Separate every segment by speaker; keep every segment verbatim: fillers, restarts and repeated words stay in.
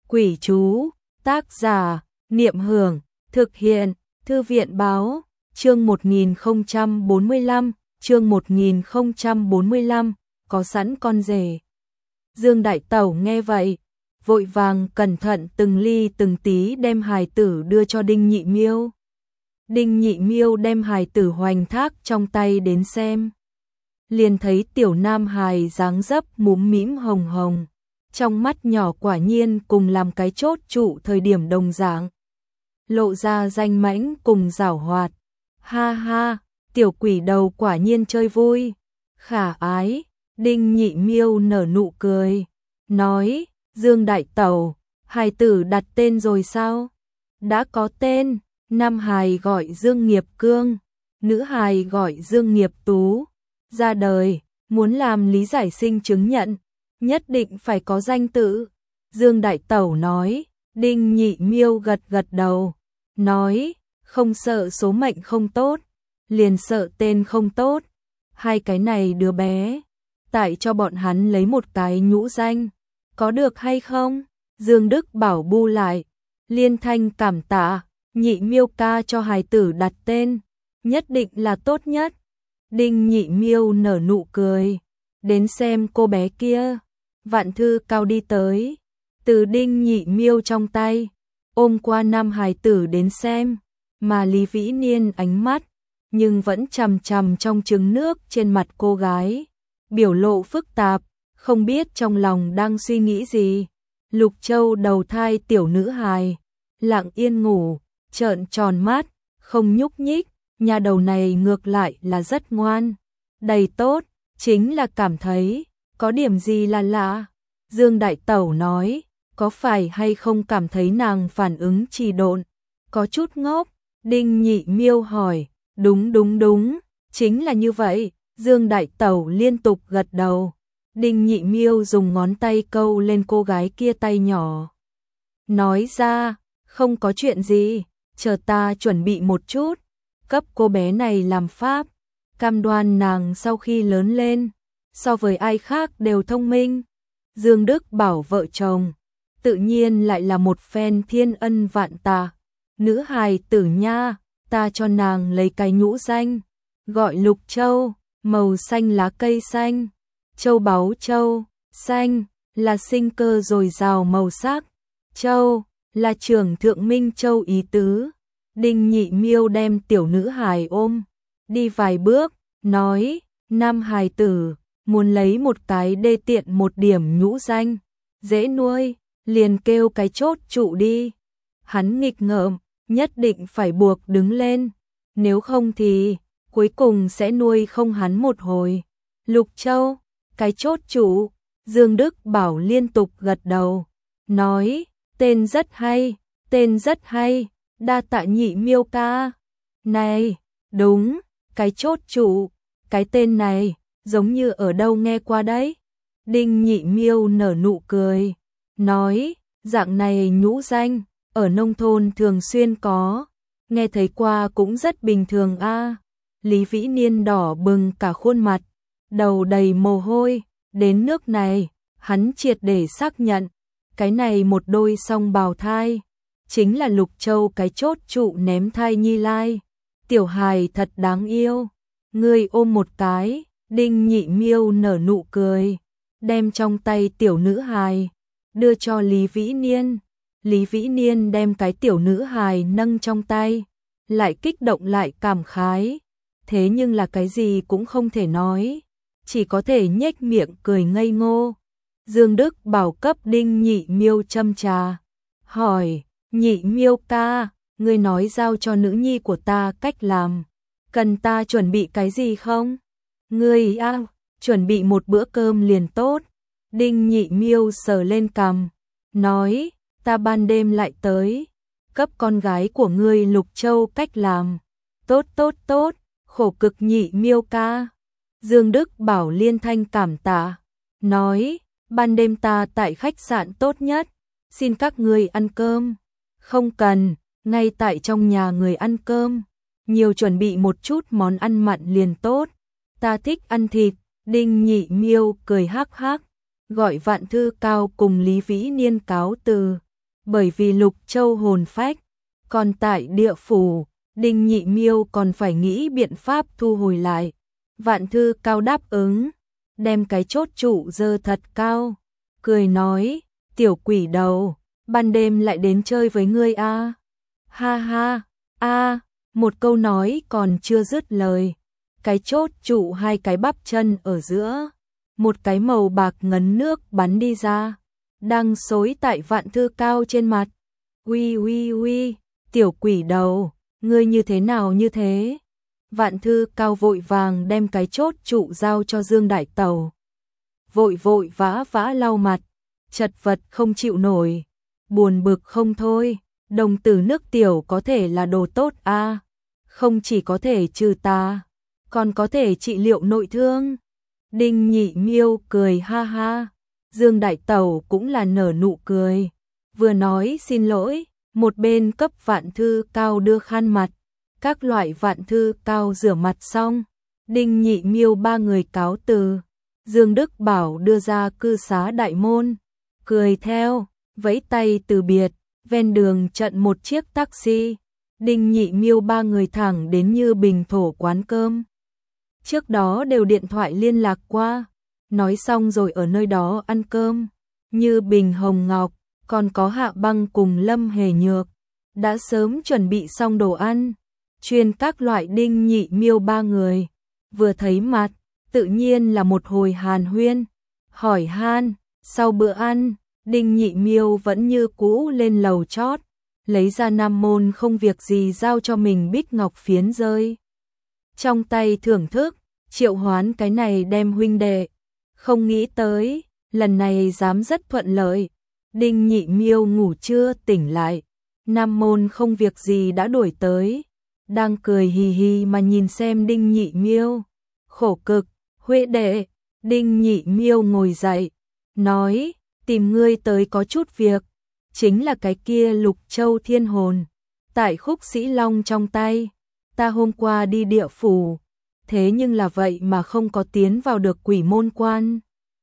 Speaker 1: Quỷ chú, tác giả, Niệm Hưởng, thực hiện, Thư viện báo, chương một nghìn không trăm bốn mươi lăm, chương một nghìn không trăm bốn mươi lăm, có sẵn con rể. Dương Đại Tẩu nghe vậy, vội vàng cẩn thận từng ly từng tí đem hài tử đưa cho Đinh Nhị Miêu. Đinh Nhị Miêu đem hài tử hoành thác trong tay đến xem. Liền thấy tiểu nam hài dáng dấp múm mĩm hồng hồng, trong mắt nhỏ quả nhiên cùng làm cái chốt trụ thời điểm đồng dạng. Lộ ra danh mãnh cùng giảo hoạt. Ha ha, tiểu quỷ đầu quả nhiên chơi vui. Khả ái, Đinh Nhị Miêu nở nụ cười, nói, Dương Đại Tẩu, hài tử đặt tên rồi sao? Đã có tên, nam hài gọi Dương Nghiệp Cương, nữ hài gọi Dương Nghiệp Tú. Ra đời, muốn làm lý giải sinh chứng nhận, nhất định phải có danh tự. Dương Đại Tẩu nói. Đinh Nhị Miêu gật gật đầu, nói, không sợ số mệnh không tốt, liền sợ tên không tốt. Hai cái này đứa bé, tại cho bọn hắn lấy một cái nhũ danh, có được hay không? Dương Đức Bảo bu lại, liên thanh cảm tạ, Nhị Miêu ca cho hài tử đặt tên, nhất định là tốt nhất. Đinh Nhị Miêu nở nụ cười, đến xem cô bé kia. Vạn Thư Cao đi tới, từ Đinh Nhị Miêu trong tay, ôm qua năm hài tử đến xem, mà Lý Vĩ Niên ánh mắt, nhưng vẫn chằm chằm trong trứng nước trên mặt cô gái, biểu lộ phức tạp, không biết trong lòng đang suy nghĩ gì. Lục Châu đầu thai tiểu nữ hài, lặng yên ngủ, trợn tròn mắt, không nhúc nhích, nhà đầu này ngược lại là rất ngoan, đầy tốt, chính là cảm thấy, có điểm gì là lạ. Dương Đại Tẩu nói, có phải hay không cảm thấy nàng phản ứng trì độn, có chút ngốc? Đinh Nhị Miêu hỏi, đúng đúng đúng, chính là như vậy. Dương Đại Tẩu liên tục gật đầu. Đinh Nhị Miêu dùng ngón tay câu lên cô gái kia tay nhỏ, nói ra, không có chuyện gì, chờ ta chuẩn bị một chút, cấp cô bé này làm pháp, cam đoan nàng sau khi lớn lên, so với ai khác đều thông minh. Dương Đức Bảo vợ chồng, tự nhiên lại là một phen thiên ân vạn tạ. Nữ hài tử nha, ta cho nàng lấy cái nhũ danh, gọi Lục Châu, màu xanh lá cây xanh, châu báu châu, xanh là sinh cơ dồi dào màu sắc, châu là trưởng thượng minh châu ý tứ. Đinh Nhị Miêu đem tiểu nữ hài ôm, đi vài bước, nói, nam hài tử, muốn lấy một cái đê tiện một điểm nhũ danh, dễ nuôi, liền kêu cái chốt trụ đi. Hắn nghịch ngợm, nhất định phải buộc đứng lên, nếu không thì, cuối cùng sẽ nuôi không hắn một hồi. Lục Châu, cái chốt trụ, Dương Đức Bảo liên tục gật đầu, nói, tên rất hay, tên rất hay, đa tạ Nhị Miêu ca. Này, đúng, cái chốt trụ, cái tên này, giống như ở đâu nghe qua đấy. Đinh Nhị Miêu nở nụ cười, nói, dạng này nhũ danh, ở nông thôn thường xuyên có, nghe thấy qua cũng rất bình thường a. À. Lý Vĩ Niên đỏ bừng cả khuôn mặt, đầu đầy mồ hôi, đến nước này, hắn triệt để xác nhận, cái này một đôi song bào thai, chính là Lục Châu cái chốt trụ ném thai nhi lai. Tiểu hài thật đáng yêu, ngươi ôm một cái. Đinh Nhị Miêu nở nụ cười, đem trong tay tiểu nữ hài, đưa cho Lý Vĩ Niên. Lý Vĩ Niên đem cái tiểu nữ hài nâng trong tay, lại kích động lại cảm khái, thế nhưng là cái gì cũng không thể nói, chỉ có thể nhếch miệng cười ngây ngô. Dương Đức Bảo cấp Đinh Nhị Miêu châm trà, hỏi, Nhị Miêu ca, ngươi nói giao cho nữ nhi của ta cách làm, cần ta chuẩn bị cái gì không? Ngươi a, chuẩn bị một bữa cơm liền tốt. Đinh Nhị Miêu sờ lên cằm, nói, ta ban đêm lại tới, cấp con gái của ngươi Lục Châu cách làm. Tốt tốt tốt, khổ cực Nhị Miêu ca. Dương Đức Bảo liên thanh cảm tạ, nói, ban đêm ta tại khách sạn tốt nhất, xin các ngươi ăn cơm. Không cần, ngay tại trong nhà người ăn cơm, nhiều chuẩn bị một chút món ăn mặn liền tốt. Ta thích ăn thịt. Đinh Nhị Miêu cười hắc hắc, gọi Vạn Thư Cao cùng Lý Vĩ Niên cáo từ. bởi vì Lục Châu hồn phách, còn tại địa phủ, Đinh Nhị Miêu còn phải nghĩ biện pháp thu hồi lại. Vạn Thư Cao đáp ứng, đem cái chốt trụ giơ thật cao, cười nói, tiểu quỷ đầu, ban đêm lại đến chơi với ngươi a. À? Ha ha, a, một câu nói còn chưa dứt lời, cái chốt trụ hai cái bắp chân ở giữa, một cái màu bạc ngấn nước bắn đi ra, đang xối tại Vạn Thư Cao trên mặt. Uy uy uy, tiểu quỷ đầu, ngươi như thế nào như thế? Vạn Thư Cao vội vàng đem cái chốt trụ giao cho Dương Đại Tẩu. Vội vội vã vã lau mặt, chật vật không chịu nổi, buồn bực không thôi, đồng tử nước tiểu có thể là đồ tốt a, à? Không chỉ có thể trừ tà, còn có thể trị liệu nội thương. Đinh Nhị Miêu cười ha ha, Dương Đại Tẩu cũng là nở nụ cười, vừa nói xin lỗi, một bên cấp Vạn Thư Cao đưa khăn mặt, các loại Vạn Thư Cao rửa mặt xong, Đinh Nhị Miêu ba người cáo từ, Dương Đức Bảo đưa ra cư xá đại môn, cười theo, vẫy tay từ biệt, ven đường chặn một chiếc taxi, Đinh Nhị Miêu ba người thẳng đến Như Bình Thổ quán cơm. Trước đó đều điện thoại liên lạc qua, nói xong rồi ở nơi đó ăn cơm. Như Bình Hồng Ngọc, còn có Hạ Băng cùng Lâm Hề Nhược, đã sớm chuẩn bị xong đồ ăn, chuyên các loại. Đinh Nhị Miêu ba người, vừa thấy mặt, tự nhiên là một hồi hàn huyên, hỏi han. Sau bữa ăn, Đinh Nhị Miêu vẫn như cũ lên lầu chót, lấy ra Nam Môn Không Việc Gì giao cho mình bích ngọc phiến rơi trong tay thưởng thức, triệu hoán cái này đem huynh đệ. Không nghĩ tới, lần này dám rất thuận lợi. Đinh Nhị Miêu ngủ chưa tỉnh lại, Nam Môn Không Việc Gì đã đuổi tới, đang cười hì hì mà nhìn xem Đinh Nhị Miêu. Khổ cực, huệ đệ. Đinh Nhị Miêu ngồi dậy, nói, tìm ngươi tới có chút việc, chính là cái kia Lục Châu Thiên Hồn, tại Khúc Sĩ Long trong tay. Ta hôm qua đi địa phủ, thế nhưng là vậy mà không có tiến vào được Quỷ Môn Quan.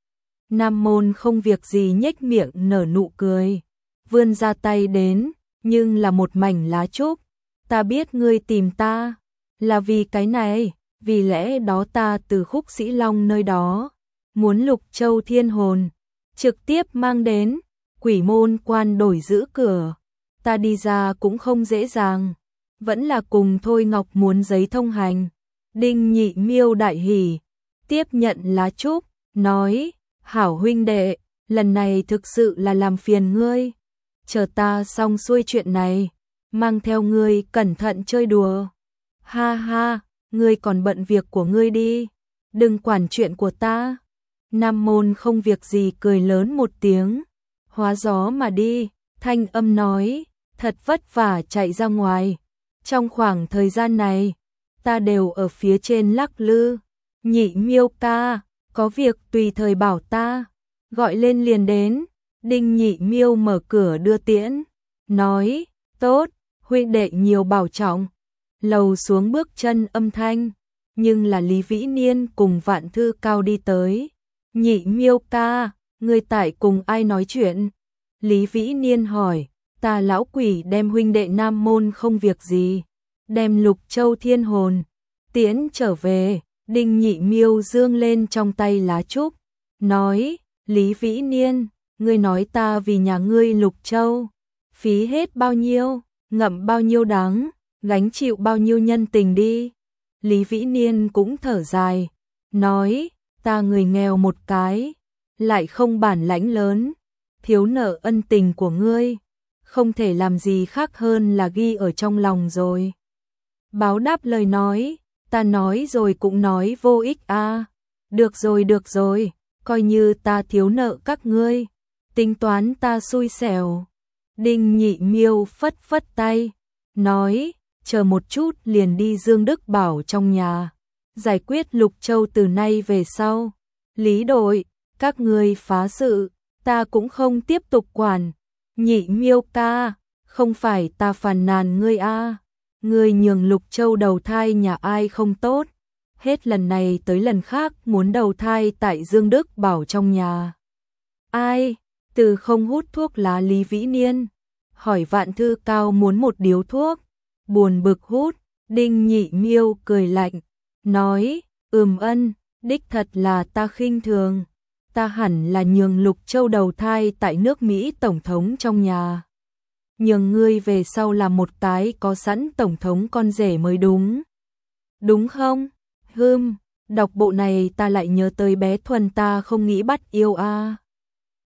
Speaker 1: Nam Môn Không Việc Gì nhếch miệng nở nụ cười, vươn ra tay đến, nhưng là một mảnh lá trúc. Ta biết ngươi tìm ta, là vì cái này, vì lẽ đó ta từ Khúc Sĩ Long nơi đó, muốn Lục Châu Thiên Hồn, trực tiếp mang đến, Quỷ Môn Quan đổi giữ cửa. Ta đi ra cũng không dễ dàng, vẫn là cùng Thôi Ngọc muốn giấy thông hành. Đinh Nhị Miêu đại hỉ, tiếp nhận lá trúc, nói, hảo huynh đệ, lần này thực sự là làm phiền ngươi, chờ ta xong xuôi chuyện này, mang theo ngươi cẩn thận chơi đùa. Ha ha, ngươi còn bận việc của ngươi đi, đừng quản chuyện của ta. Nam Môn Không Việc Gì cười lớn một tiếng, hóa gió mà đi, thanh âm nói, thật vất vả chạy ra ngoài, trong khoảng thời gian này, ta đều ở phía trên lắc lư. Nhị Miêu ca, có việc tùy thời bảo ta, gọi lên liền đến. Đinh Nhị Miêu mở cửa đưa tiễn, nói, tốt, huynh đệ nhiều bảo trọng. Lầu xuống bước chân âm thanh, nhưng là Lý Vĩ Niên cùng Vạn Thư Cao đi tới. Nhị Miêu ca, ngươi tại cùng ai nói chuyện? Lý Vĩ Niên hỏi, ta lão quỷ đem huynh đệ Nam Môn Không Việc Gì, đem Lục Châu Thiên Hồn tiễn trở về. Đinh Nhị Miêu dương lên trong tay lá trúc, nói, Lý Vĩ Niên, ngươi nói ta vì nhà ngươi Lục Châu, phí hết bao nhiêu, ngậm bao nhiêu đắng, gánh chịu bao nhiêu nhân tình đi. Lý Vĩ Niên cũng thở dài, nói, ta người nghèo một cái, lại không bản lãnh lớn, thiếu nợ ân tình của ngươi, không thể làm gì khác hơn là ghi ở trong lòng rồi. Báo đáp lời nói, ta nói rồi cũng nói vô ích a. À. Được rồi được rồi, coi như ta thiếu nợ các ngươi, tính toán ta xui xẻo. Đinh Nhị Miêu phất phất tay, nói, chờ một chút liền đi Dương Đức Bảo trong nhà, giải quyết Lục Châu từ nay về sau. Lý đội, các ngươi phá sự, ta cũng không tiếp tục quản. Nhị Miêu ca, không phải ta phàn nàn ngươi a, à. Ngươi nhường Lục Châu đầu thai nhà ai không tốt, hết lần này tới lần khác muốn đầu thai tại Dương Đức Bảo trong nhà. Ai? Từ không hút thuốc lá Lý Vĩ Niên, hỏi Vạn Thư Cao muốn một điếu thuốc, buồn bực hút, Đinh Nhị Miêu cười lạnh, nói, ừm ân, đích thật là ta khinh thường, ta hẳn là nhường Lục Châu đầu thai tại nước Mỹ tổng thống trong nhà. Nhường ngươi về sau là một cái có sẵn tổng thống con rể mới đúng. Đúng không? Hừm, đọc bộ này ta lại nhớ tới bé Thuần ta không nghĩ bắt yêu a.